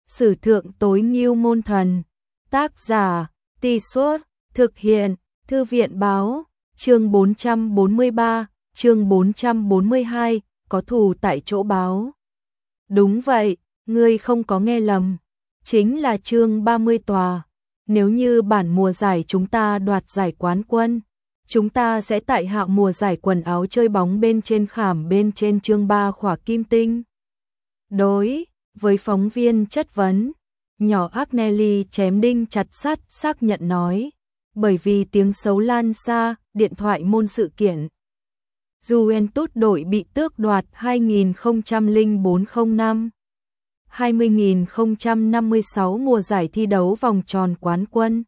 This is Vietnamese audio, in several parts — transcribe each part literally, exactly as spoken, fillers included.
Sử thượng tối ngưu môn thần. Tác giả, Tì Suốt, thực hiện, Thư viện báo, chương bốn trăm bốn mươi ba, chương bốn trăm bốn mươi hai, có thù tại chỗ báo. Đúng vậy, ngươi không có nghe lầm, chính là chương ba mươi tòa. Nếu như bản mùa giải chúng ta đoạt giải quán quân, chúng ta sẽ tại hạo mùa giải quần áo chơi bóng bên trên khảm bên trên chương ba khỏa kim tinh. Đối với phóng viên chất vấn, nhỏ Agnelli chém đinh chặt sắt xác nhận nói, bởi vì tiếng xấu lan xa, điện thoại môn sự kiện. Juventus đội bị tước đoạt hai nghìn không trăm lẻ bốn không năm, hai mươi nghìn không trăm năm mươi sáu mùa giải thi đấu vòng tròn quán quân.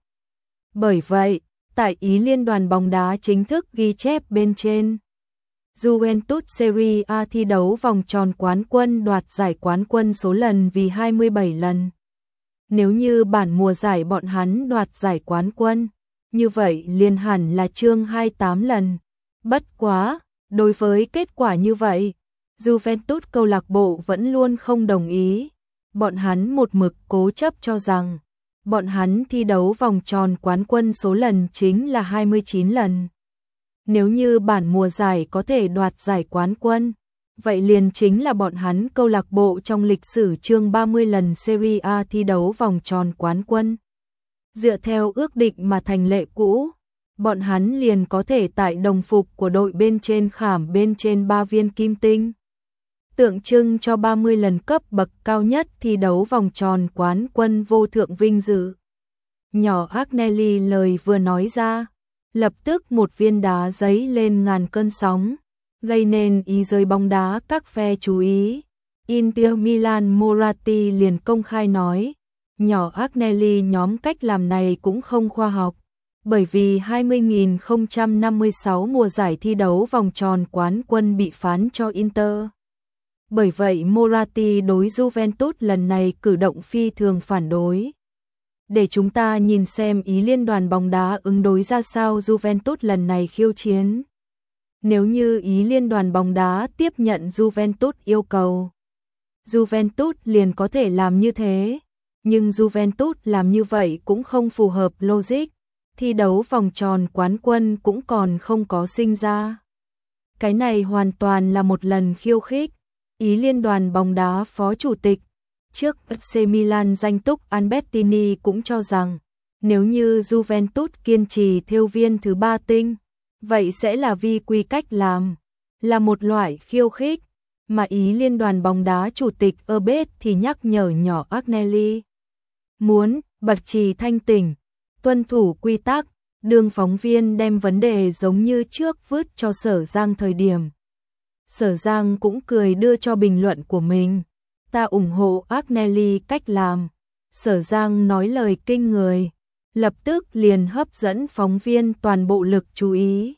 Bởi vậy, tại Ý Liên đoàn bóng đá chính thức ghi chép bên trên, Juventus Serie A thi đấu vòng tròn quán quân đoạt giải quán quân số lần vì hai mươi bảy lần. Nếu như bản mùa giải bọn hắn đoạt giải quán quân, như vậy liền hẳn là chương hai mươi tám lần. Bất quá, đối với kết quả như vậy, Juventus câu lạc bộ vẫn luôn không đồng ý. Bọn hắn một mực cố chấp cho rằng, bọn hắn thi đấu vòng tròn quán quân số lần chính là hai mươi chín lần. Nếu như bản mùa giải có thể đoạt giải quán quân, vậy liền chính là bọn hắn câu lạc bộ trong lịch sử chương ba mươi lần Serie A thi đấu vòng tròn quán quân. Dựa theo ước định mà thành lệ cũ, bọn hắn liền có thể tại đồng phục của đội bên trên khảm bên trên ba viên kim tinh, tượng trưng cho ba mươi lần cấp bậc cao nhất thi đấu vòng tròn quán quân vô thượng vinh dự. Nhỏ Agnelli lời vừa nói ra, lập tức một viên đá giấy lên ngàn cơn sóng, gây nên ý giới bóng đá các phe chú ý. Inter Milan Moratti liền công khai nói, nhỏ Agnelli nhóm cách làm này cũng không khoa học, bởi vì hai mươi nghìn không trăm năm mươi sáu mùa giải thi đấu vòng tròn quán quân bị phán cho Inter. Bởi vậy Moratti đối Juventus lần này cử động phi thường phản đối. Để chúng ta nhìn xem Ý Liên đoàn bóng đá ứng đối ra sao Juventus lần này khiêu chiến. Nếu như Ý Liên đoàn bóng đá tiếp nhận Juventus yêu cầu, Juventus liền có thể làm như thế. Nhưng Juventus làm như vậy cũng không phù hợp logic. Thi đấu vòng tròn quán quân cũng còn không có sinh ra. Cái này hoàn toàn là một lần khiêu khích. Ý Liên đoàn bóng đá phó chủ tịch trước ép xê Milan danh túc Albertini cũng cho rằng, nếu như Juventus kiên trì theo viên thứ ba tinh, vậy sẽ là vi quy cách làm, là một loại khiêu khích, mà Ý Liên đoàn bóng đá chủ tịch Erbet thì nhắc nhở nhỏ Agnelli. Muốn bạch trì thanh tỉnh, tuân thủ quy tắc, đường phóng viên đem vấn đề giống như trước vứt cho Sở Giang thời điểm. Sở Giang cũng cười đưa cho bình luận của mình. Ta ủng hộ Agnelli cách làm. Sở Giang nói lời kinh người, lập tức liền hấp dẫn phóng viên toàn bộ lực chú ý.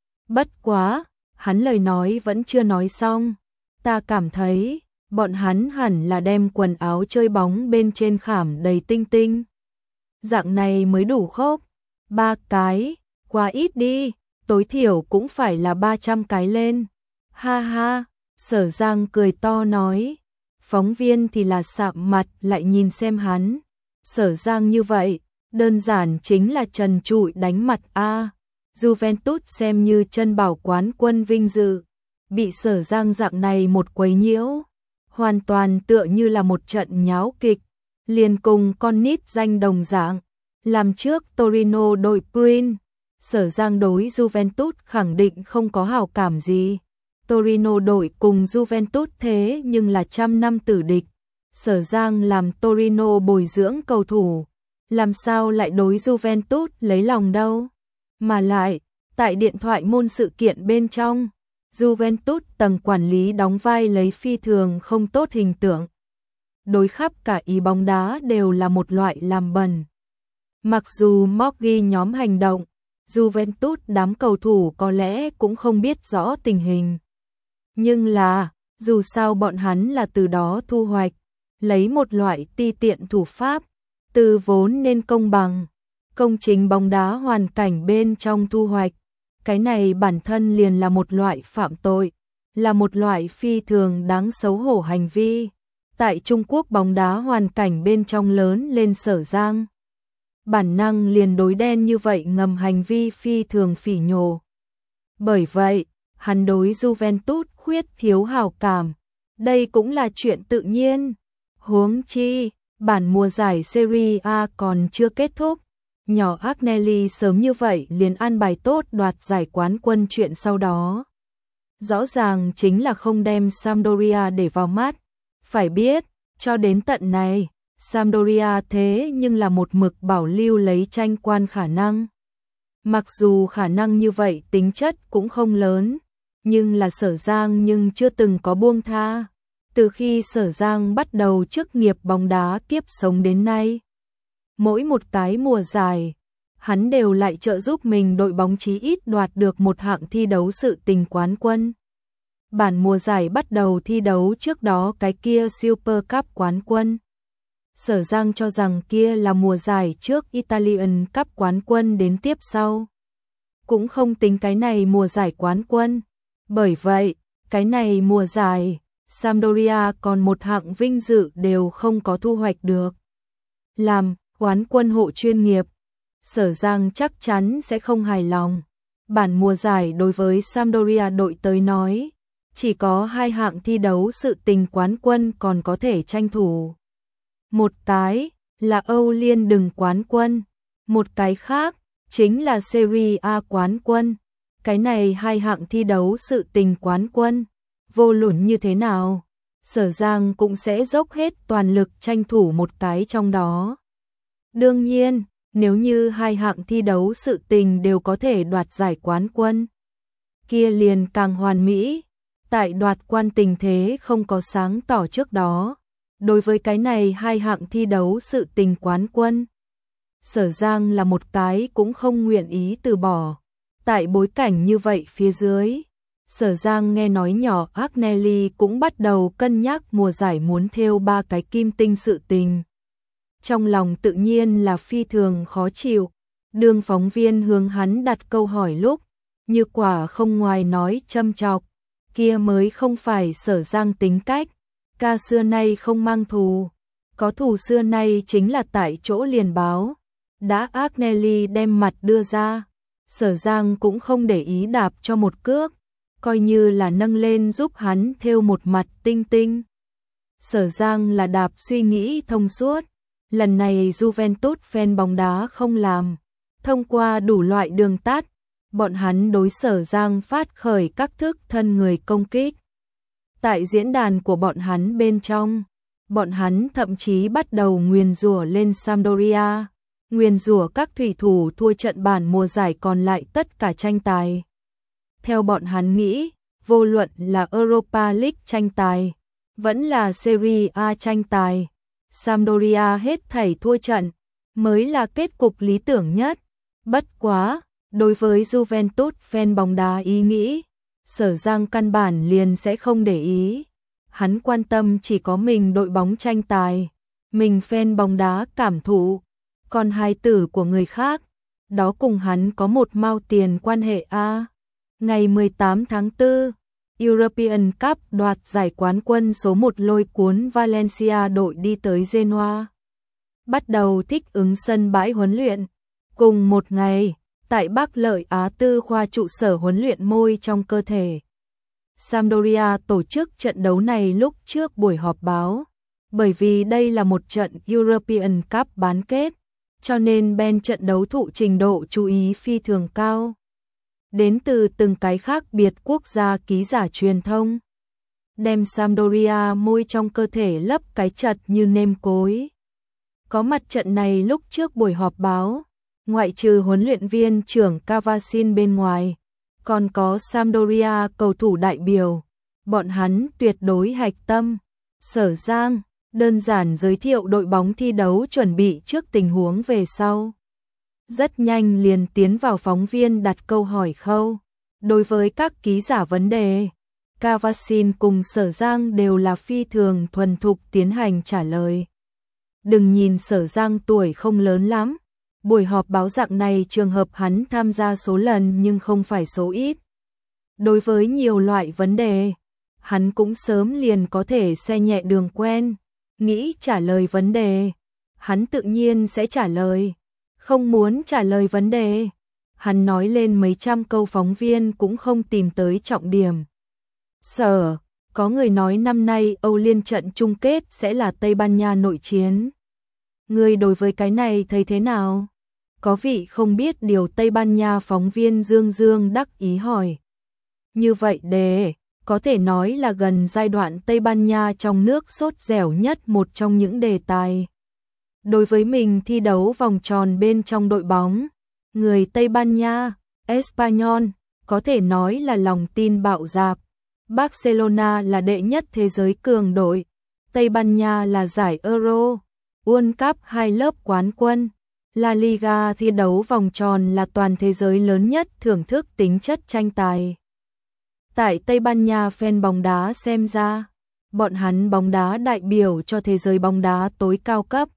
Bất quá, hắn lời nói vẫn chưa nói xong. Ta cảm thấy, bọn hắn hẳn là đem quần áo chơi bóng bên trên khảm đầy tinh tinh. Dạng này mới đủ khốc. Ba cái, quá ít đi, tối thiểu cũng phải là ba trăm cái lên. Ha ha, Sở Giang cười to nói. Phóng viên thì là sạm mặt lại nhìn xem hắn. Sở Giang như vậy, đơn giản chính là trần trụi đánh mặt a. Juventus xem như chân bảo quán quân vinh dự, bị Sở Giang dạng này một quấy nhiễu, hoàn toàn tựa như là một trận nháo kịch, liền cùng con nít danh đồng dạng. Làm trước Torino đội Prin, Sở Giang đối Juventus khẳng định không có hảo cảm gì. Torino đội cùng Juventus thế nhưng là trăm năm tử địch. Sở Giang làm Torino bồi dưỡng cầu thủ, làm sao lại đối Juventus lấy lòng đâu. Mà lại, tại điện thoại môn sự kiện bên trong, Juventus tầng quản lý đóng vai lấy phi thường không tốt hình tượng. Đối khắp cả Ý bóng đá đều là một loại làm bẩn. Mặc dù Moggi nhóm hành động, Juventus đám cầu thủ có lẽ cũng không biết rõ tình hình. Nhưng là, dù sao bọn hắn là từ đó thu hoạch, lấy một loại ti tiện thủ pháp, từ vốn nên công bằng, công chính bóng đá hoàn cảnh bên trong thu hoạch. Cái này bản thân liền là một loại phạm tội, là một loại phi thường đáng xấu hổ hành vi. Tại Trung Quốc bóng đá hoàn cảnh bên trong lớn lên Sở Giang. Bản năng liền đối đen như vậy ngầm hành vi phi thường phỉ nhổ. Bởi vậy, hắn đối Juventus khuyết thiếu hảo cảm. Đây cũng là chuyện tự nhiên. Huống chi, bản mùa giải Serie A còn chưa kết thúc. Nhỏ Agnelli sớm như vậy liền an bài tốt đoạt giải quán quân chuyện sau đó. Rõ ràng chính là không đem Sampdoria để vào mắt. Phải biết, cho đến tận này, Sampdoria thế nhưng là một mực bảo lưu lấy tranh quan khả năng. Mặc dù khả năng như vậy tính chất cũng không lớn, nhưng là Sở Giang nhưng chưa từng có buông tha. Từ khi Sở Giang bắt đầu chức nghiệp bóng đá kiếp sống đến nay, mỗi một cái mùa giải, hắn đều lại trợ giúp mình đội bóng chí ít đoạt được một hạng thi đấu sự tình quán quân. Bản mùa giải bắt đầu thi đấu trước đó cái kia Super Cup quán quân. Sở Giang cho rằng kia là mùa giải trước Italian Cup quán quân đến tiếp sau. Cũng không tính cái này mùa giải quán quân. Bởi vậy, cái này mùa giải, Sampdoria còn một hạng vinh dự đều không có thu hoạch được. Làm quán quân hộ chuyên nghiệp, Sở Giang chắc chắn sẽ không hài lòng. Bản mùa giải đối với Sampdoria đội tới nói, chỉ có hai hạng thi đấu sự tình quán quân còn có thể tranh thủ. Một cái là Âu Liên đừng quán quân, một cái khác chính là Serie A quán quân. Cái này hai hạng thi đấu sự tình quán quân, vô luận như thế nào, Sở Giang cũng sẽ dốc hết toàn lực tranh thủ một cái trong đó. Đương nhiên, nếu như hai hạng thi đấu sự tình đều có thể đoạt giải quán quân, kia liền càng hoàn mỹ. Tại đoạt quan tình thế không có sáng tỏ trước đó, đối với cái này hai hạng thi đấu sự tình quán quân, Sở Giang là một cái cũng không nguyện ý từ bỏ. Tại bối cảnh như vậy phía dưới, Sở Giang nghe nói nhỏ Agnelli cũng bắt đầu cân nhắc mùa giải muốn thêu ba cái kim tinh sự tình. Trong lòng tự nhiên là phi thường khó chịu. Đường phóng viên hướng hắn đặt câu hỏi lúc, như quả không ngoài nói châm chọc, kia mới không phải Sở Giang tính cách. Ca xưa nay không mang thù, có thù xưa nay chính là tại chỗ liền báo. Đã Agnelli đem mặt đưa ra, Sở Giang cũng không để ý đạp cho một cước, coi như là nâng lên giúp hắn thêu một mặt tinh tinh. Sở Giang là đạp suy nghĩ thông suốt, lần này Juventus fan bóng đá không làm, thông qua đủ loại đường tắt, bọn hắn đối Sở Giang phát khởi các thức thân người công kích. Tại diễn đàn của bọn hắn bên trong, bọn hắn thậm chí bắt đầu nguyền rủa lên Sampdoria, nguyền rủa các thủy thủ thua trận bản mùa giải còn lại tất cả tranh tài. Theo bọn hắn nghĩ, vô luận là Europa League tranh tài, vẫn là Serie A tranh tài, Sampdoria hết thảy thua trận, mới là kết cục lý tưởng nhất. Bất quá, đối với Juventus fan bóng đá ý nghĩ, Sở Giang căn bản liền sẽ không để ý. Hắn quan tâm chỉ có mình đội bóng tranh tài, mình fan bóng đá cảm thụ, còn hài tử của người khác, đó cùng hắn có một mao tiền quan hệ a. Ngày mười tám tháng tư, European Cup đoạt giải quán quân số một lôi cuốn Valencia đội đi tới Genoa. Bắt đầu thích ứng sân bãi huấn luyện. Cùng một ngày, tại Bắc Lợi Á Tư khoa trụ sở huấn luyện môi trong cơ thể, Sampdoria tổ chức trận đấu này lúc trước buổi họp báo. Bởi vì đây là một trận European Cup bán kết, cho nên bên trận đấu thụ trình độ chú ý phi thường cao. Đến từ từng cái khác biệt quốc gia ký giả truyền thông, đem Sampdoria môi trong cơ thể lấp cái chật như nêm cối. Có mặt trận này lúc trước buổi họp báo, ngoại trừ huấn luyện viên trưởng Cavasin bên ngoài, còn có Sampdoria cầu thủ đại biểu, bọn hắn tuyệt đối hạch tâm. Sở Giang đơn giản giới thiệu đội bóng thi đấu chuẩn bị trước tình huống về sau. Rất nhanh liền tiến vào phóng viên đặt câu hỏi khâu. Đối với các ký giả vấn đề, Cavasin cùng Sở Giang đều là phi thường thuần thục tiến hành trả lời. Đừng nhìn Sở Giang tuổi không lớn lắm, buổi họp báo dạng này trường hợp hắn tham gia số lần nhưng không phải số ít. Đối với nhiều loại vấn đề, hắn cũng sớm liền có thể xe nhẹ đường quen, nghĩ trả lời vấn đề, hắn tự nhiên sẽ trả lời. Không muốn trả lời vấn đề, hắn nói lên mấy trăm câu phóng viên cũng không tìm tới trọng điểm. Sở, có người nói năm nay Âu Liên trận chung kết sẽ là Tây Ban Nha nội chiến. Người đối với cái này thấy thế nào? Có vị không biết điều Tây Ban Nha phóng viên Dương Dương đắc ý hỏi. Như vậy đề, có thể nói là gần giai đoạn Tây Ban Nha trong nước sốt dẻo nhất một trong những đề tài. Đối với mình thi đấu vòng tròn bên trong đội bóng, người Tây Ban Nha, Espanyol, có thể nói là lòng tin bạo dạn. Barcelona là đệ nhất thế giới cường đội, Tây Ban Nha là giải Euro, World Cup hai lớp quán quân, La Liga thi đấu vòng tròn là toàn thế giới lớn nhất thưởng thức tính chất tranh tài. Tại Tây Ban Nha fan bóng đá xem ra, bọn hắn bóng đá đại biểu cho thế giới bóng đá tối cao cấp.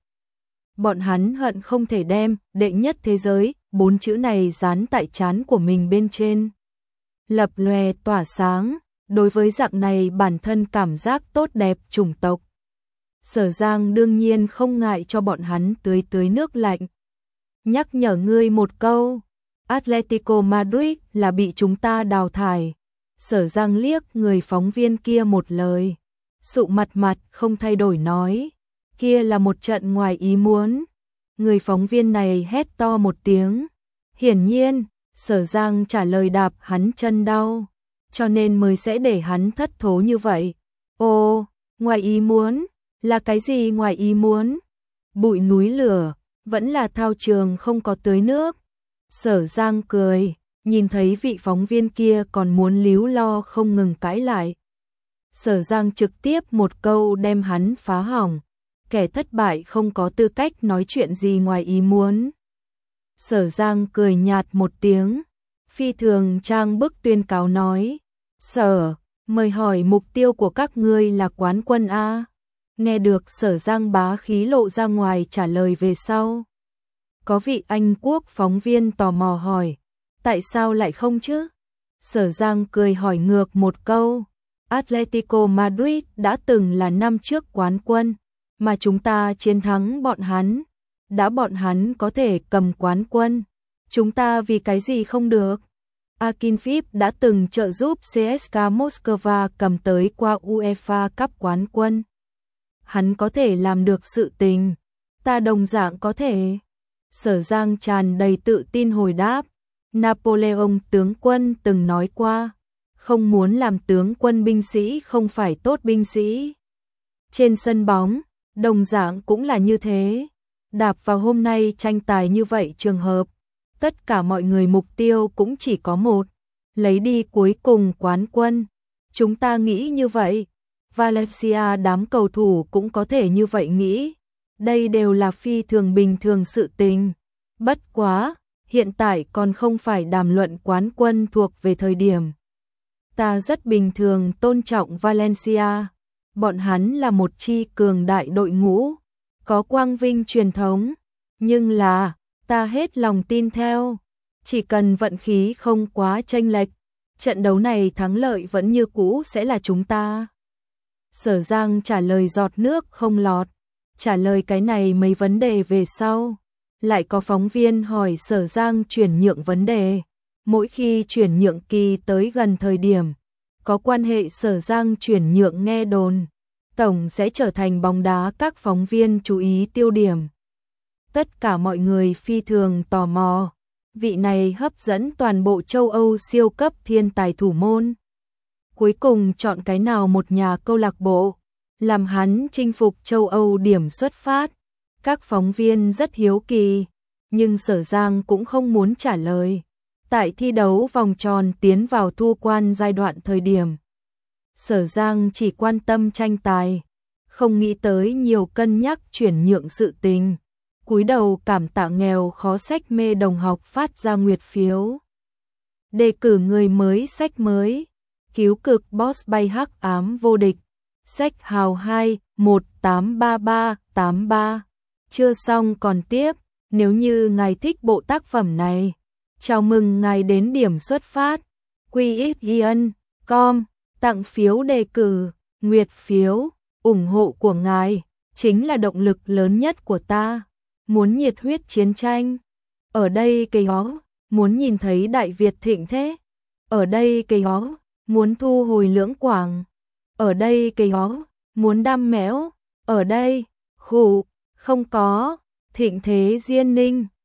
Bọn hắn hận không thể đem đệ nhất thế giới, bốn chữ này dán tại trán của mình bên trên. Lập lòe tỏa sáng, đối với dạng này bản thân cảm giác tốt đẹp chủng tộc. Sở Giang đương nhiên không ngại cho bọn hắn tưới tưới nước lạnh. Nhắc nhở ngươi một câu, Atletico Madrid là bị chúng ta đào thải. Sở Giang liếc người phóng viên kia một lời, sụ mặt mặt không thay đổi nói, kia là một trận ngoài ý muốn. Người phóng viên này hét to một tiếng. Hiển nhiên, Sở Giang trả lời đạp hắn chân đau, cho nên mới sẽ để hắn thất thố như vậy. Ồ, ngoài ý muốn, là cái gì ngoài ý muốn? Bụi núi lửa, vẫn là thao trường không có tưới nước. Sở Giang cười, nhìn thấy vị phóng viên kia còn muốn líu lo không ngừng cãi lại. Sở Giang trực tiếp một câu đem hắn phá hỏng, kẻ thất bại không có tư cách nói chuyện gì ngoài ý muốn. Sở Giang cười nhạt một tiếng, phi thường trang bức tuyên cáo nói, Sở, mời hỏi mục tiêu của các ngươi là quán quân A. Nghe được Sở Giang bá khí lộ ra ngoài trả lời về sau. Có vị Anh Quốc phóng viên tò mò hỏi, tại sao lại không chứ? Sở Giang cười hỏi ngược một câu, Atletico Madrid đã từng là năm trước quán quân, mà chúng ta chiến thắng bọn hắn. Đã bọn hắn có thể cầm quán quân, chúng ta vì cái gì không được? Akinfeev đã từng trợ giúp xê ét ca Moscow cầm tới qua UEFA Cup quán quân. Hắn có thể làm được sự tình, ta đồng dạng có thể. Sở Giang tràn đầy tự tin hồi đáp, Napoleon tướng quân từng nói qua, không muốn làm tướng quân binh sĩ không phải tốt binh sĩ. Trên sân bóng, đồng dạng cũng là như thế. Đạp vào hôm nay tranh tài như vậy trường hợp, tất cả mọi người mục tiêu cũng chỉ có một, lấy đi cuối cùng quán quân. Chúng ta nghĩ như vậy, Valencia đám cầu thủ cũng có thể như vậy nghĩ. Đây đều là phi thường bình thường sự tình. Bất quá, hiện tại còn không phải đàm luận quán quân thuộc về thời điểm. Ta rất bình thường tôn trọng Valencia. Bọn hắn là một chi cường đại đội ngũ, có quang vinh truyền thống, nhưng là, ta hết lòng tin theo, chỉ cần vận khí không quá chênh lệch, trận đấu này thắng lợi vẫn như cũ sẽ là chúng ta. Sở Giang trả lời giọt nước không lọt, trả lời cái này mấy vấn đề về sau, lại có phóng viên hỏi Sở Giang chuyển nhượng vấn đề, mỗi khi chuyển nhượng kỳ tới gần thời điểm, có quan hệ Sở Giang chuyển nhượng nghe đồn. Tổng sẽ trở thành bóng đá các phóng viên chú ý tiêu điểm. Tất cả mọi người phi thường tò mò, vị này hấp dẫn toàn bộ châu Âu siêu cấp thiên tài thủ môn. Cuối cùng chọn cái nào một nhà câu lạc bộ, làm hắn chinh phục châu Âu điểm xuất phát. Các phóng viên rất hiếu kỳ, nhưng Sở Giang cũng không muốn trả lời. Tại thi đấu vòng tròn tiến vào thu quan giai đoạn thời điểm, Sở Giang chỉ quan tâm tranh tài, không nghĩ tới nhiều cân nhắc chuyển nhượng sự tình. Cúi đầu cảm tạ nghèo khó sách mê đồng học phát ra nguyệt phiếu. Đề cử người mới sách mới, cứu cực boss bay hắc ám vô địch. Sách hào hai một tám ba ba tám ba. Chưa xong còn tiếp, nếu như ngài thích bộ tác phẩm này, chào mừng ngài đến điểm xuất phát. quy ích giê chấm com tặng phiếu đề cử, nguyệt phiếu, ủng hộ của ngài chính là động lực lớn nhất của ta. Muốn nhiệt huyết chiến tranh. Ở đây cây ó, muốn nhìn thấy Đại Việt thịnh thế. Ở đây cây ó, muốn thu hồi Lưỡng Quảng. Ở đây cây ó, muốn đam mẽo. Ở đây, khụ, không có, thịnh thế Diên Ninh.